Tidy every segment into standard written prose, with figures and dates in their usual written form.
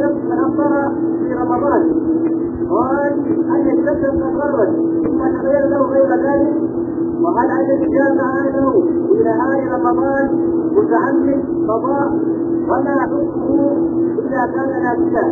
من أفطر في رمضان قال أن الشمس قد غربت ثم تغير له غير ذلك، وهل الذي جامع له في نهار رمضان متعمد قضاء ولا حكمه إذا كان ناسيا؟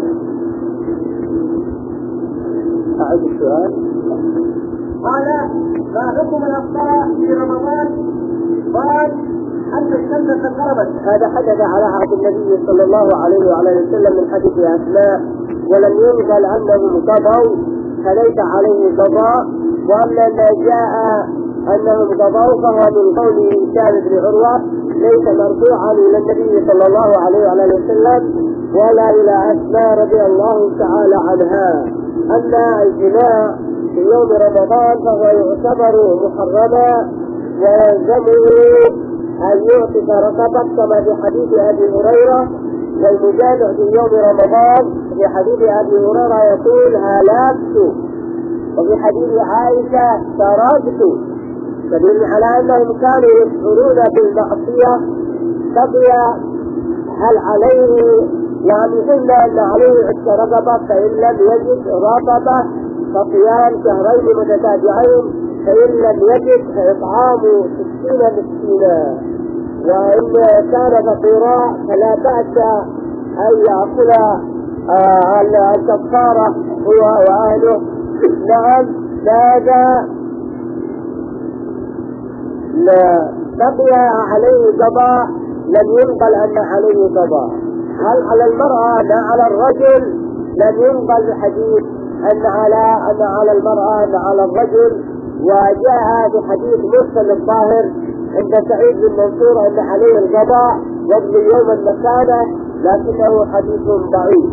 أعد السؤال. قال ما حكم من أفطر في رمضان قال أن الشمس قد غربت. هذا حدث على عهد النبي صلى الله عليه وعلى وسلم من حديث أسماء، ولم ينقل أنهم قضوا فليس عليه قضاء، وأما ما جاء أنهم قضوا فهو من قول هشام بن عروة ليس مرفوعا إلى النبي صلى الله عليه وعلى وسلم ولا إلى أسماء رضي الله تعالى عنها. أما الجماع في يوم رمضان فهو يعتبر محرما ويلزمه أن يعتق رقبة كما في حديث أبي هريرة، والمجامع في يوم رمضان في حديث أبي هريرة يقول هلكت، وفي حديث عائشة تركت، دليل على أنهم كانوا يشعرون بالمعصية. بقي هل عليه يعني قلنا أن عليه عتق رقبة، فإن لم يجد رقبة فصيام شهرين متتابعين، فإن لم يجد فإطعام 60 مسكينا، وإن كان فقيرا فلا بأس أن يأكل الكفارة هو وأهله. نعم ماذا لا بقي عليه قضاء، لم ينقل أن عليه قضاء. هل على المرأة لا على الرجل؟ لم ينقل الحديث أن على المرأة لا على الرجل، وجاء بحديث مرسل الظاهر عند سعيد بن منصور أن عليه القضاء يقضي يوم المكانة، لكنه حديث ضعيف.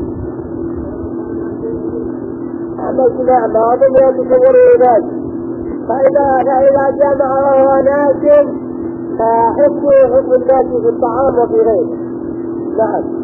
أما الجماع ما أظن يتصوروا ذلك، فإذا جامع وهو ناس فحكمه حكم الناس في الطعام وفي غيره. نعم.